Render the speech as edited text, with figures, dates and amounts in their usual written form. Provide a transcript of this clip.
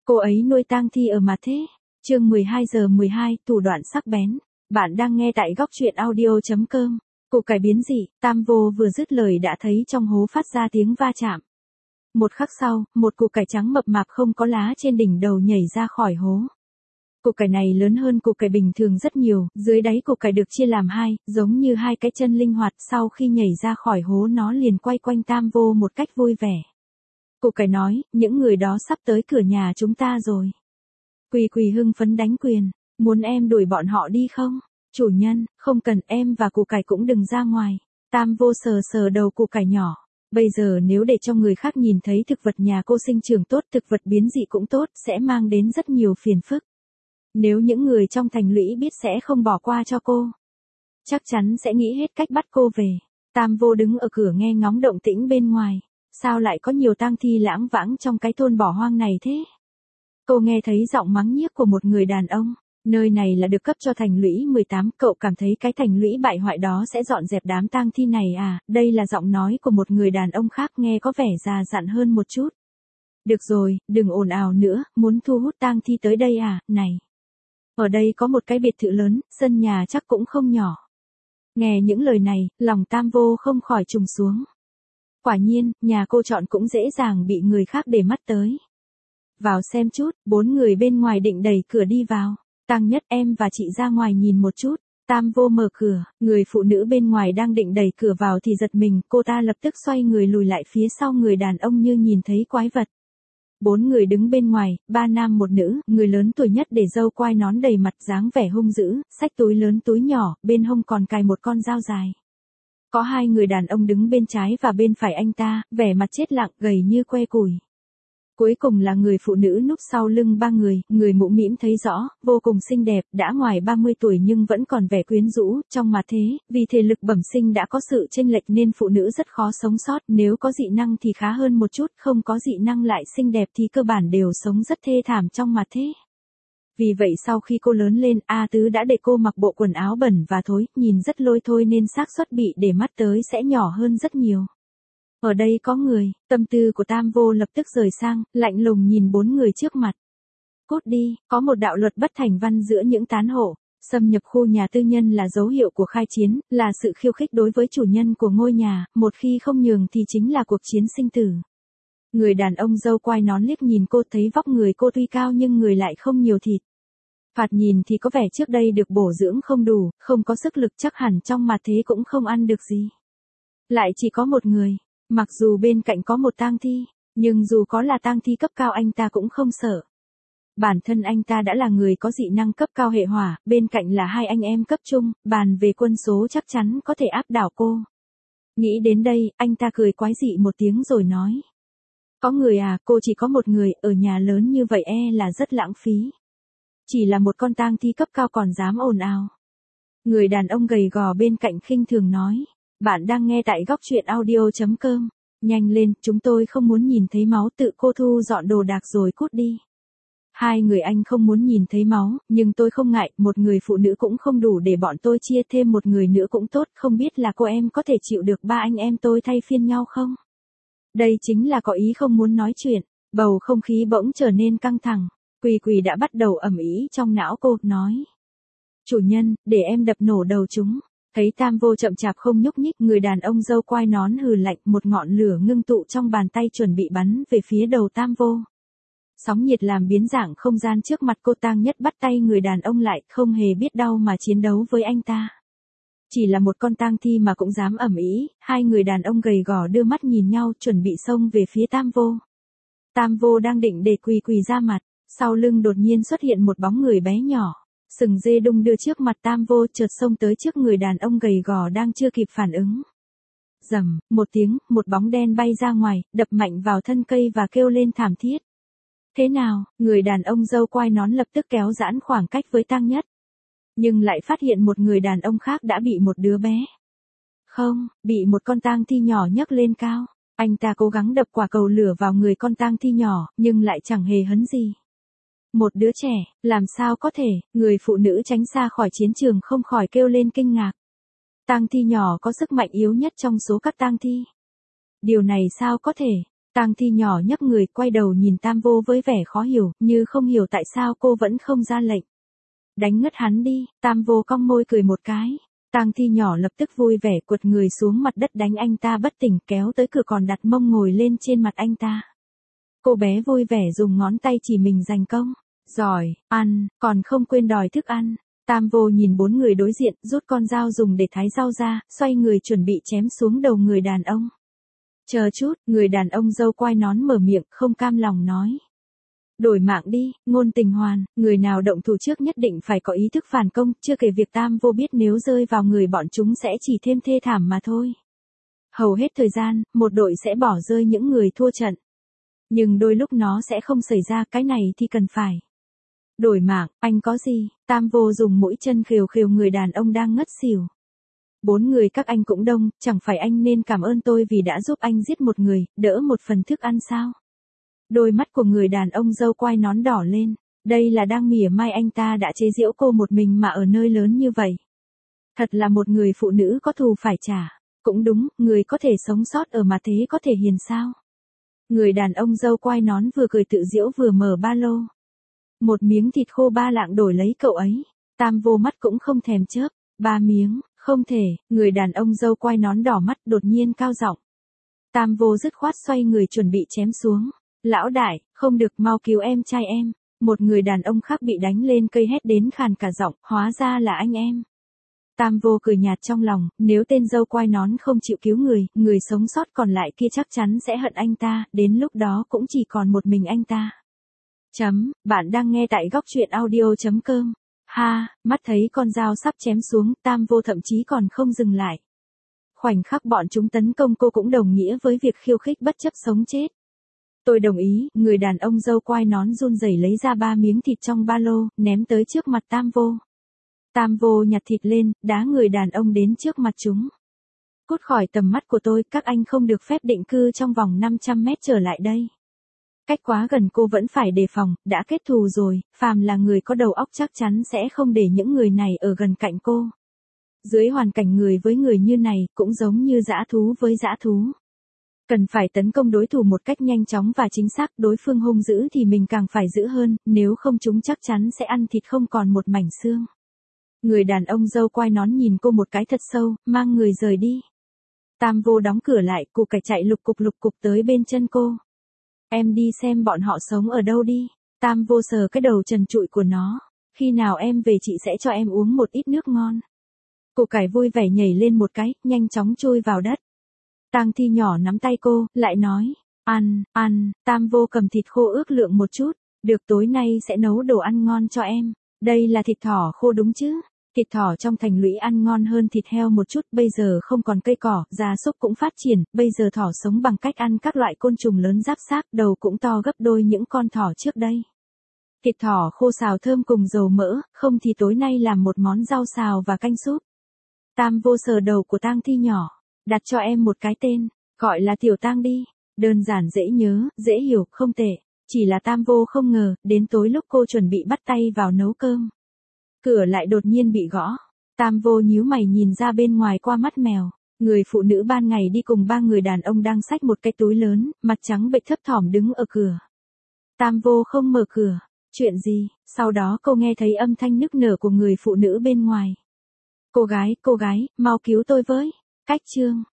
Cô ấy nuôi tang thi ở mà thế. Chương 12 giờ 12, thủ đoạn sắc bén. Bạn đang nghe tại góc truyện audio.com. Củ cải biến dị, Tam Vô vừa dứt lời đã thấy trong hố phát ra tiếng va chạm. Một khắc sau, một củ cải trắng mập mạp không có lá trên đỉnh đầu nhảy ra khỏi hố. Củ cải này lớn hơn củ cải bình thường rất nhiều, dưới đáy củ cải được chia làm hai, giống như hai cái chân linh hoạt, sau khi nhảy ra khỏi hố nó liền quay quanh Tam Vô một cách vui vẻ. Củ cải nói, những người đó sắp tới cửa nhà chúng ta rồi. Quỳ Quỳ hưng phấn đánh quyền, muốn em đuổi bọn họ đi không? Chủ nhân, không cần, em và củ cải cũng đừng ra ngoài. Tam Vô sờ sờ đầu củ cải nhỏ. Bây giờ nếu để cho người khác nhìn thấy thực vật nhà cô sinh trưởng tốt, thực vật biến dị cũng tốt, sẽ mang đến rất nhiều phiền phức. Nếu những người trong thành lũy biết sẽ không bỏ qua cho cô. Chắc chắn sẽ nghĩ hết cách bắt cô về. Tam Vô đứng ở cửa nghe ngóng động tĩnh bên ngoài. Sao lại có nhiều tang thi lãng vãng trong cái thôn bỏ hoang này thế? Cô nghe thấy giọng mắng nhiếc của một người đàn ông. Nơi này là được cấp cho thành lũy 18, cậu cảm thấy cái thành lũy bại hoại đó sẽ dọn dẹp đám tang thi này à? Đây là giọng nói của một người đàn ông khác nghe có vẻ già dặn hơn một chút. Được rồi, đừng ồn ào nữa, muốn thu hút tang thi tới đây à? Này! Ở đây có một cái biệt thự lớn, sân nhà chắc cũng không nhỏ. Nghe những lời này, lòng Tam Vô không khỏi trùng xuống. Quả nhiên, nhà cô chọn cũng dễ dàng bị người khác để mắt tới. Vào xem chút, 4 người bên ngoài định đẩy cửa đi vào. Tăng Nhất, em và chị ra ngoài nhìn một chút. Tam Vô mở cửa, người phụ nữ bên ngoài đang định đẩy cửa vào thì giật mình, cô ta lập tức xoay người lùi lại phía sau người đàn ông như nhìn thấy quái vật. 4 người đứng bên ngoài, 3 nam 1 nữ, người lớn tuổi nhất để râu quai nón đầy mặt dáng vẻ hung dữ, xách túi lớn túi nhỏ, bên hông còn cài một con dao dài. Có 2 người đàn ông đứng bên trái và bên phải anh ta, vẻ mặt chết lặng, gầy như que củi. Cuối cùng là người phụ nữ núp sau lưng 3 người mũ mĩm thấy rõ, vô cùng xinh đẹp, đã ngoài 30 tuổi nhưng vẫn còn vẻ quyến rũ, trong mà thế, vì thể lực bẩm sinh đã có sự chênh lệch nên phụ nữ rất khó sống sót, nếu có dị năng thì khá hơn một chút, không có dị năng lại xinh đẹp thì cơ bản đều sống rất thê thảm trong mà thế. Vì vậy sau khi cô lớn lên, A Tứ đã để cô mặc bộ quần áo bẩn và thối, nhìn rất lôi thôi nên xác suất bị để mắt tới sẽ nhỏ hơn rất nhiều. Ở đây có người, tâm tư của Tam Vô lập tức rời sang, lạnh lùng nhìn 4 người trước mặt. Cút đi, có một đạo luật bất thành văn giữa những tán hộ. Xâm nhập khu nhà tư nhân là dấu hiệu của khai chiến, là sự khiêu khích đối với chủ nhân của ngôi nhà, một khi không nhường thì chính là cuộc chiến sinh tử. Người đàn ông râu quai nón liếc nhìn cô, thấy vóc người cô tuy cao nhưng người lại không nhiều thịt. Thoạt nhìn thì có vẻ trước đây được bổ dưỡng không đủ, không có sức lực, chắc hẳn trong mà thế cũng không ăn được gì. Lại chỉ có một người. Mặc dù bên cạnh có một tang thi, nhưng dù có là tang thi cấp cao anh ta cũng không sợ. Bản thân anh ta đã là người có dị năng cấp cao hệ hỏa, bên cạnh là 2 anh em cấp trung, bàn về quân số chắc chắn có thể áp đảo cô. Nghĩ đến đây, anh ta cười quái dị một tiếng rồi nói. Có người à, cô chỉ có một người, ở nhà lớn như vậy là rất lãng phí. Chỉ là một con tang thi cấp cao còn dám ồn ào. Người đàn ông gầy gò bên cạnh khinh thường nói. Bạn đang nghe tại góc truyện audio.com. Nhanh lên, chúng tôi không muốn nhìn thấy máu, tự cô thu dọn đồ đạc rồi cút đi. 2 người anh không muốn nhìn thấy máu, nhưng tôi không ngại, một người phụ nữ cũng không đủ để bọn tôi chia, thêm một người nữa cũng tốt, không biết là cô em có thể chịu được 3 anh em tôi thay phiên nhau không? Đây chính là có ý không muốn nói chuyện, bầu không khí bỗng trở nên căng thẳng, Quỳ Quỳ đã bắt đầu ầm ĩ trong não cô, nói. Chủ nhân, để em đập nổ đầu chúng. Thấy Tam Vô chậm chạp không nhúc nhích, người đàn ông râu quai nón hừ lạnh, một ngọn lửa ngưng tụ trong bàn tay chuẩn bị bắn về phía đầu Tam Vô. Sóng nhiệt làm biến dạng không gian trước mặt cô. Tang Nhất bắt tay người đàn ông lại, không hề biết đau mà chiến đấu với anh ta. Chỉ là một con tang thi mà cũng dám ầm ĩ. 2 người đàn ông gầy gò đưa mắt nhìn nhau, chuẩn bị xông về phía Tam Vô. Tam Vô đang định để Quỳ Quỳ ra mặt, sau lưng đột nhiên xuất hiện một bóng người bé nhỏ. Sừng dê đung đưa trước mặt Tam Vô, chợt xông tới trước người đàn ông gầy gò đang chưa kịp phản ứng. Rầm, một tiếng, một bóng đen bay ra ngoài, đập mạnh vào thân cây và kêu lên thảm thiết. Thế nào, người đàn ông râu quai nón lập tức kéo giãn khoảng cách với Tang Nhất. Nhưng lại phát hiện một người đàn ông khác đã bị một đứa bé. Không, bị một con tang thi nhỏ nhấc lên cao. Anh ta cố gắng đập quả cầu lửa vào người con tang thi nhỏ, nhưng lại chẳng hề hấn gì. Một đứa trẻ, làm sao có thể, người phụ nữ tránh xa khỏi chiến trường không khỏi kêu lên kinh ngạc. Tang thi nhỏ có sức mạnh yếu nhất trong số các tang thi. Điều này sao có thể, Tang Thi nhỏ nhấc người quay đầu nhìn Tam Vô với vẻ khó hiểu, như không hiểu tại sao cô vẫn không ra lệnh. Đánh ngất hắn đi, Tam Vô cong môi cười một cái. Tang Thi nhỏ lập tức vui vẻ quật người xuống mặt đất đánh anh ta bất tỉnh, kéo tới cửa còn đặt mông ngồi lên trên mặt anh ta. Cô bé vui vẻ dùng ngón tay chỉ mình giành công. Giỏi, ăn, còn không quên đòi thức ăn. Tam Vô nhìn bốn người đối diện, rút con dao dùng để thái rau ra, xoay người chuẩn bị chém xuống đầu người đàn ông. Chờ chút, người đàn ông râu quai nón mở miệng, không cam lòng nói. Đổi mạng đi, Ngôn Tình Hoàn, người nào động thủ trước nhất định phải có ý thức phản công, chưa kể việc Tam Vô biết nếu rơi vào người bọn chúng sẽ chỉ thêm thê thảm mà thôi. Hầu hết thời gian, một đội sẽ bỏ rơi những người thua trận. Nhưng đôi lúc nó sẽ không xảy ra, cái này thì cần phải. Đổi mạng, anh có gì? Tam Vô dùng mũi chân khều khều người đàn ông đang ngất xỉu. 4 người các anh cũng đông, chẳng phải anh nên cảm ơn tôi vì đã giúp anh giết một người, đỡ một phần thức ăn sao? Đôi mắt của người đàn ông râu quai nón đỏ lên, đây là đang mỉa mai anh ta đã chế giễu cô một mình mà ở nơi lớn như vậy. Thật là một người phụ nữ có thù phải trả. Cũng đúng, người có thể sống sót ở mà thế có thể hiền sao? Người đàn ông râu quai nón vừa cười tự giễu vừa mở ba lô. Một miếng thịt khô 3 lạng đổi lấy cậu ấy. Tam Vô mắt cũng không thèm chớp. 3 miếng, không thể, người đàn ông râu quai nón đỏ mắt đột nhiên cao giọng. Tam Vô dứt khoát xoay người chuẩn bị chém xuống. Lão đại, không được, mau cứu em trai em. Một người đàn ông khác bị đánh lên cây hét đến khàn cả giọng, hóa ra là anh em. Tam Vô cười nhạt trong lòng, nếu tên râu quai nón không chịu cứu người, người sống sót còn lại kia chắc chắn sẽ hận anh ta, đến lúc đó cũng chỉ còn một mình anh ta. Bạn đang nghe tại góc truyện audio.com. Ha, mắt thấy con dao sắp chém xuống, Tam Vô thậm chí còn không dừng lại. Khoảnh khắc bọn chúng tấn công cô cũng đồng nghĩa với việc khiêu khích bất chấp sống chết. Tôi đồng ý, người đàn ông râu quai nón run rẩy lấy ra 3 miếng thịt trong ba lô, ném tới trước mặt Tam Vô. Tam Vô nhặt thịt lên, đá người đàn ông đến trước mặt chúng. Cút khỏi tầm mắt của tôi, các anh không được phép định cư trong vòng 500 mét trở lại đây. Cách quá gần cô vẫn phải đề phòng, đã kết thù rồi, phàm là người có đầu óc chắc chắn sẽ không để những người này ở gần cạnh cô. Dưới hoàn cảnh người với người như này, cũng giống như dã thú với dã thú. Cần phải tấn công đối thủ một cách nhanh chóng và chính xác, đối phương hung dữ thì mình càng phải dữ hơn, nếu không chúng chắc chắn sẽ ăn thịt không còn một mảnh xương. Người đàn ông râu quai nón nhìn cô một cái thật sâu, mang người rời đi. Tam Vô đóng cửa lại, củ cải chạy lục cục tới bên chân cô. Em đi xem bọn họ sống ở đâu đi. Tam Vô sờ cái đầu trần trụi của nó. Khi nào em về chị sẽ cho em uống một ít nước ngon. Củ cải vui vẻ nhảy lên một cái, nhanh chóng chui vào đất. Tang Thi nhỏ nắm tay cô, lại nói, ăn. Tam Vô cầm thịt khô ước lượng một chút, được, tối nay sẽ nấu đồ ăn ngon cho em. Đây là thịt thỏ khô đúng chứ? Thịt thỏ trong thành lũy ăn ngon hơn thịt heo một chút, bây giờ không còn cây cỏ, gia súc cũng phát triển, bây giờ thỏ sống bằng cách ăn các loại côn trùng lớn giáp xác, đầu cũng to gấp đôi những con thỏ trước đây. Thịt thỏ khô xào thơm cùng dầu mỡ, không thì tối nay làm một món rau xào và canh súp. Tam Vô sờ đầu của Tang Thi nhỏ, đặt cho em một cái tên, gọi là Tiểu Tang đi, đơn giản dễ nhớ, dễ hiểu, không tệ. Chỉ là Tam Vô không ngờ, đến tối lúc cô chuẩn bị bắt tay vào nấu cơm, cửa lại đột nhiên bị gõ. Tam Vô nhíu mày nhìn ra bên ngoài qua mắt mèo. Người phụ nữ ban ngày đi cùng 3 người đàn ông đang xách một cái túi lớn, mặt trắng bệch thấp thỏm đứng ở cửa. Tam Vô không mở cửa. Chuyện gì? Sau đó cô nghe thấy âm thanh nức nở của người phụ nữ bên ngoài. Cô gái, mau cứu tôi với. Cách chương.